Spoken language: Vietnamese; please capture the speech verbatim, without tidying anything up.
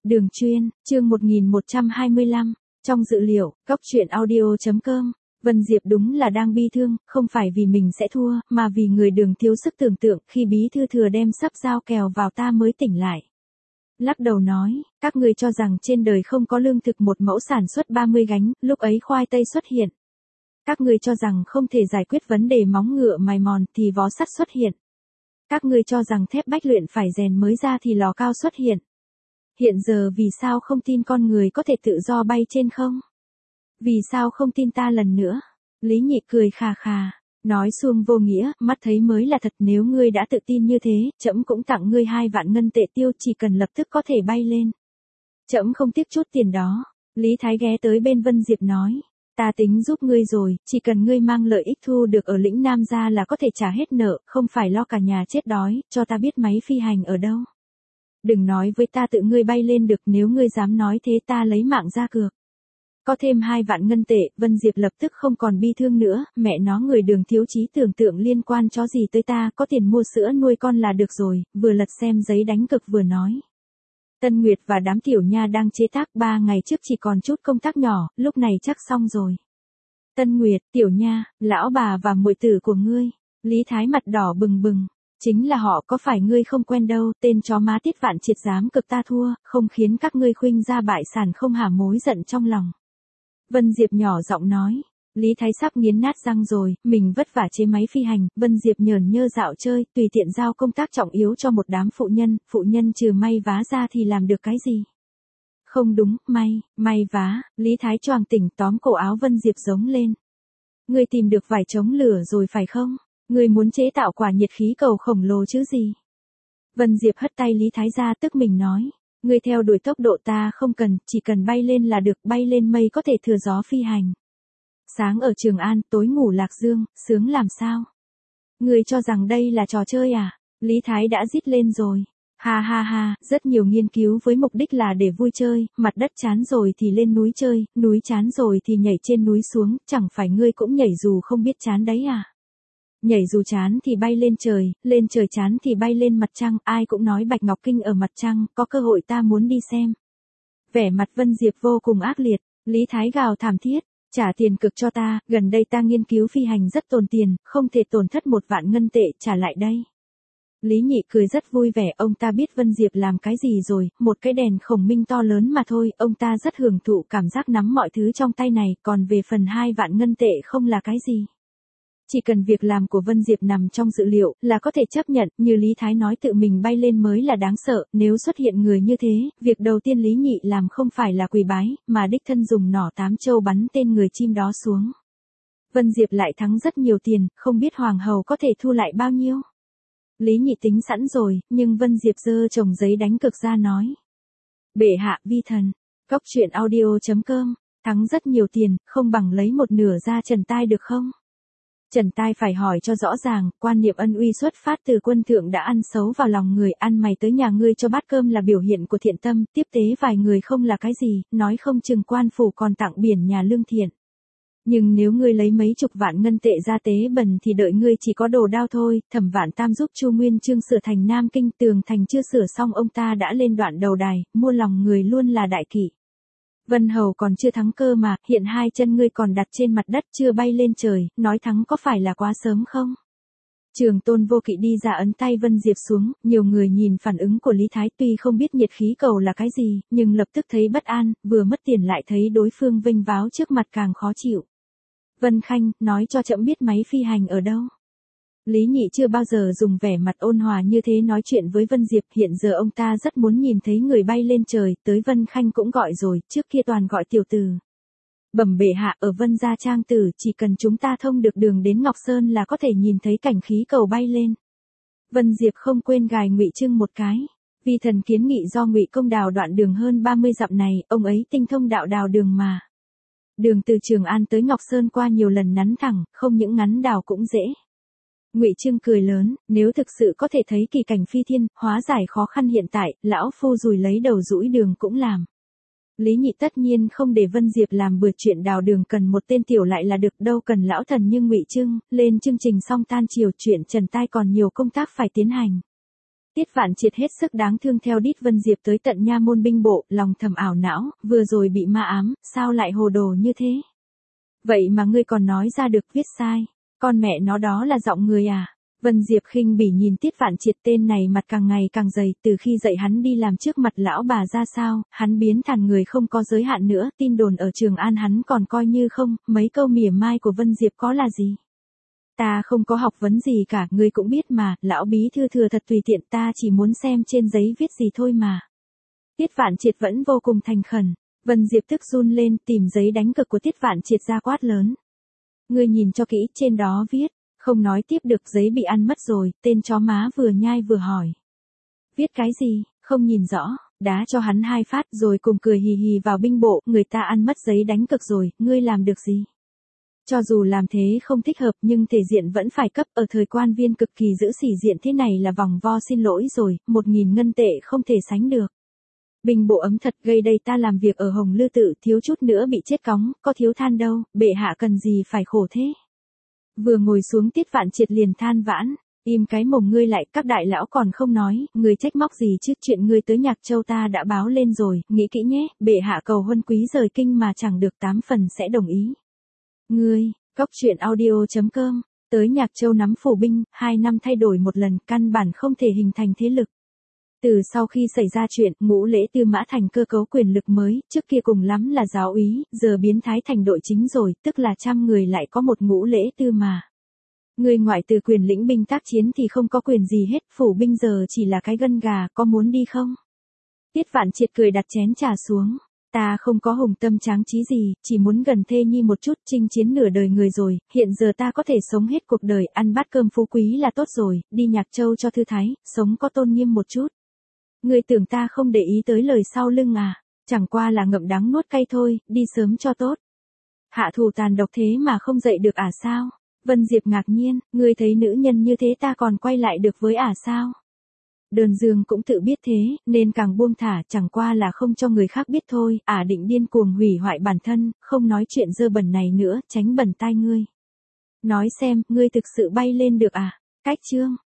Đường chuyên, chương một nghìn một trăm hai mươi lăm, trong dự liệu, góc truyện audio chấm com, Vân Diệp đúng là đang bi thương, không phải vì mình sẽ thua, mà vì người Đường thiếu sức tưởng tượng, khi bí thư thừa đem sắp dao kèo vào ta mới tỉnh lại. Lắc đầu nói, các người cho rằng trên đời không có lương thực một mẫu sản xuất ba mươi gánh, lúc ấy khoai tây xuất hiện. Các người cho rằng không thể giải quyết vấn đề móng ngựa mài mòn thì vó sắt xuất hiện. Các người cho rằng thép bách luyện phải rèn mới ra thì lò cao xuất hiện. Hiện giờ vì sao không tin con người có thể tự do bay trên không? Vì sao không tin ta lần nữa? Lý Nhị cười khà khà, nói suông vô nghĩa, mắt thấy mới là thật, nếu ngươi đã tự tin như thế, trẫm cũng tặng ngươi hai vạn ngân tệ tiêu, chỉ cần lập tức có thể bay lên. Trẫm không tiếc chút tiền đó. Lý Thái ghé tới bên Vân Diệp nói, ta tính giúp ngươi rồi, chỉ cần ngươi mang lợi ích thu được ở lĩnh Nam ra là có thể trả hết nợ, không phải lo cả nhà chết đói, cho ta biết máy phi hành ở đâu. Đừng nói với ta tự ngươi bay lên được, nếu ngươi dám nói thế ta lấy mạng ra cược. Có thêm hai vạn ngân tệ, Vân Diệp lập tức không còn bi thương nữa, mẹ nó người Đường thiếu trí tưởng tượng liên quan chó gì tới ta, có tiền mua sữa nuôi con là được rồi, vừa lật xem giấy đánh cược vừa nói. Tân Nguyệt và đám tiểu nha đang chế tác, ba ngày trước chỉ còn chút công tác nhỏ, lúc này chắc xong rồi. Tân Nguyệt, tiểu nha, lão bà và muội tử của ngươi. Lý Thái mặt đỏ bừng bừng. Chính là họ, có phải ngươi không quen đâu, tên chó má Tiết Vạn Triệt dám cực ta thua, không khiến các ngươi khuynh ra bại sản không hả, mối giận trong lòng. Vân Diệp nhỏ giọng nói, Lý Thái sắp nghiến nát răng rồi, mình vất vả chế máy phi hành, Vân Diệp nhờn nhơ dạo chơi, tùy tiện giao công tác trọng yếu cho một đám phụ nhân, phụ nhân trừ may vá ra thì làm được cái gì? Không đúng, may, may vá, Lý Thái choàng tỉnh tóm cổ áo Vân Diệp giống lên. Ngươi tìm được vải chống lửa rồi phải không? Ngươi muốn chế tạo quả nhiệt khí cầu khổng lồ chứ gì? Vân Diệp hất tay Lý Thái ra, tức mình nói, ngươi theo đuổi tốc độ ta không cần, chỉ cần bay lên là được, bay lên mây có thể thừa gió phi hành. Sáng ở Trường An, tối ngủ Lạc Dương, sướng làm sao? Ngươi cho rằng đây là trò chơi à? Lý Thái đã rít lên rồi. Ha ha ha, rất nhiều nghiên cứu với mục đích là để vui chơi, mặt đất chán rồi thì lên núi chơi, núi chán rồi thì nhảy trên núi xuống, chẳng phải ngươi cũng nhảy dù không biết chán đấy à? Nhảy dù chán thì bay lên trời, lên trời chán thì bay lên mặt trăng, ai cũng nói Bạch Ngọc Kinh ở mặt trăng, có cơ hội ta muốn đi xem. Vẻ mặt Vân Diệp vô cùng ác liệt, Lý Thái gào thảm thiết, trả tiền cực cho ta, gần đây ta nghiên cứu phi hành rất tốn tiền, không thể tổn thất một vạn ngân tệ, trả lại đây. Lý Nhị cười rất vui vẻ, ông ta biết Vân Diệp làm cái gì rồi, một cái đèn khổng minh to lớn mà thôi, ông ta rất hưởng thụ cảm giác nắm mọi thứ trong tay này, còn về phần hai vạn ngân tệ không là cái gì. Chỉ cần việc làm của Vân Diệp nằm trong dự liệu, là có thể chấp nhận, như Lý Thái nói tự mình bay lên mới là đáng sợ, nếu xuất hiện người như thế, việc đầu tiên Lý Nhị làm không phải là quỳ bái, mà đích thân dùng nỏ tám châu bắn tên người chim đó xuống. Vân Diệp lại thắng rất nhiều tiền, không biết Hoàng hậu có thể thu lại bao nhiêu. Lý Nhị tính sẵn rồi, nhưng Vân Diệp giơ chồng giấy đánh cược ra nói. Bệ hạ vi thần, góc truyện audio chấm com, thắng rất nhiều tiền, không bằng lấy một nửa ra trần tai được không? Trần Tai phải hỏi cho rõ ràng, quan niệm ân uy xuất phát từ quân thượng đã ăn xấu vào lòng người, ăn mày tới nhà ngươi cho bát cơm là biểu hiện của thiện tâm, tiếp tế vài người không là cái gì, nói không chừng quan phủ còn tặng biển nhà lương thiện. Nhưng nếu ngươi lấy mấy chục vạn ngân tệ ra tế bần thì đợi ngươi chỉ có đồ đao thôi, Thẩm Vạn Tam giúp Chu Nguyên Chương sửa thành Nam Kinh, tường thành chưa sửa xong ông ta đã lên đoạn đầu đài, mua lòng người luôn là đại kỵ. Vân Hầu còn chưa thắng cơ mà, hiện hai chân ngươi còn đặt trên mặt đất chưa bay lên trời, nói thắng có phải là quá sớm không? Trường Tôn Vô Kỵ đi ra ấn tay Vân Diệp xuống, nhiều người nhìn phản ứng của Lý Thái tuy không biết nhiệt khí cầu là cái gì, nhưng lập tức thấy bất an, vừa mất tiền lại thấy đối phương vênh váo trước mặt càng khó chịu. Vân Khanh, nói cho trẫm biết máy phi hành ở đâu. Lý Nhị chưa bao giờ dùng vẻ mặt ôn hòa như thế nói chuyện với Vân Diệp, hiện giờ ông ta rất muốn nhìn thấy người bay lên trời, tới Vân Khanh cũng gọi rồi, trước kia toàn gọi tiểu tử. Bẩm bệ hạ, ở Vân Gia Trang Tử, chỉ cần chúng ta thông được đường đến Ngọc Sơn là có thể nhìn thấy cảnh khí cầu bay lên. Vân Diệp không quên gài Ngụy Trưng một cái. Vi thần kiến nghị do Ngụy Công đào đoạn đường hơn ba mươi dặm này, ông ấy tinh thông đạo đào đường mà. Đường từ Trường An tới Ngọc Sơn qua nhiều lần nắn thẳng, không những ngắn đào cũng dễ. Ngụy Trưng cười lớn, nếu thực sự có thể thấy kỳ cảnh phi thiên, hóa giải khó khăn hiện tại, lão phu rùi lấy đầu rũi đường cũng làm. Lý Nhị tất nhiên không để Vân Diệp làm bừa, chuyện đào đường cần một tên tiểu lại là được, đâu cần lão thần nhưng Ngụy Trưng, lên chương trình xong tan chiều, chuyện Trần Tai còn nhiều công tác phải tiến hành. Tiết Vạn Triệt hết sức đáng thương theo đít Vân Diệp tới tận nha môn binh bộ, lòng thầm ảo não, vừa rồi bị ma ám, sao lại hồ đồ như thế? Vậy mà ngươi còn nói ra được viết sai, con mẹ nó đó là giọng người à? Vân Diệp khinh bỉ nhìn Tiết Vạn Triệt, tên này mặt càng ngày càng dày, từ khi dạy hắn đi làm trước mặt lão bà ra sao, hắn biến thành người không có giới hạn nữa, tin đồn ở Trường An hắn còn coi như không, mấy câu mỉa mai của Vân Diệp có là gì? Ta không có học vấn gì cả, ngươi cũng biết mà, lão bí thư thừa thật tùy tiện, ta chỉ muốn xem trên giấy viết gì thôi mà. Tiết Vạn Triệt vẫn vô cùng thành khẩn. Vân Diệp tức run lên, tìm giấy đánh cực của Tiết Vạn Triệt ra quát lớn. Ngươi nhìn cho kỹ, trên đó viết, không nói tiếp được, giấy bị ăn mất rồi, tên chó má vừa nhai vừa hỏi. Viết cái gì, không nhìn rõ, đá cho hắn hai phát rồi cùng cười hì hì vào binh bộ, người ta ăn mất giấy đánh cực rồi, ngươi làm được gì? Cho dù làm thế không thích hợp nhưng thể diện vẫn phải cấp, ở thời quan viên cực kỳ giữ sĩ diện thế này là vòng vo xin lỗi rồi, một nghìn ngân tệ không thể sánh được. Binh bộ ấm thật, gây đây ta làm việc ở Hồng Lư Tự thiếu chút nữa bị chết cóng, có thiếu than đâu, bệ hạ cần gì phải khổ thế. Vừa ngồi xuống Tiết Vạn Triệt liền than vãn, im cái mồm ngươi lại, các đại lão còn không nói, ngươi trách móc gì chứ, chuyện ngươi tới Nhạc Châu ta đã báo lên rồi, nghĩ kỹ nhé, bệ hạ cầu huân quý rời kinh mà chẳng được tám phần sẽ đồng ý. Ngươi, Cóc Truyện Audio chấm com, tới Nhạc Châu nắm phủ binh, hai năm thay đổi một lần, căn bản không thể hình thành thế lực. Từ sau khi xảy ra chuyện, Ngũ Lễ Tư Mã thành cơ cấu quyền lực mới, trước kia cùng lắm là giáo úy, giờ biến thái thành đội chính rồi, tức là trăm người lại có một Ngũ Lễ Tư mà. Người ngoại từ quyền lĩnh binh tác chiến thì không có quyền gì hết, phủ binh giờ chỉ là cái gân gà, có muốn đi không? Tiết Vạn Triệt cười đặt chén trà xuống. Ta không có hùng tâm tráng trí gì, chỉ muốn gần thê nhi một chút, chinh chiến nửa đời người rồi, hiện giờ ta có thể sống hết cuộc đời, ăn bát cơm phú quý là tốt rồi, đi Nhạc Châu cho thư thái, sống có tôn nghiêm một chút. Ngươi tưởng ta không để ý tới lời sau lưng à, chẳng qua là ngậm đắng nuốt cay thôi, đi sớm cho tốt. Hạ thủ tàn độc thế mà không dậy được à sao? Vân Diệp ngạc nhiên, ngươi thấy nữ nhân như thế ta còn quay lại được với à sao? Đơn Dương cũng tự biết thế, nên càng buông thả, chẳng qua là không cho người khác biết thôi, ả định điên cuồng hủy hoại bản thân, không nói chuyện dơ bẩn này nữa, tránh bẩn tai ngươi. Nói xem, ngươi thực sự bay lên được à? Cách chương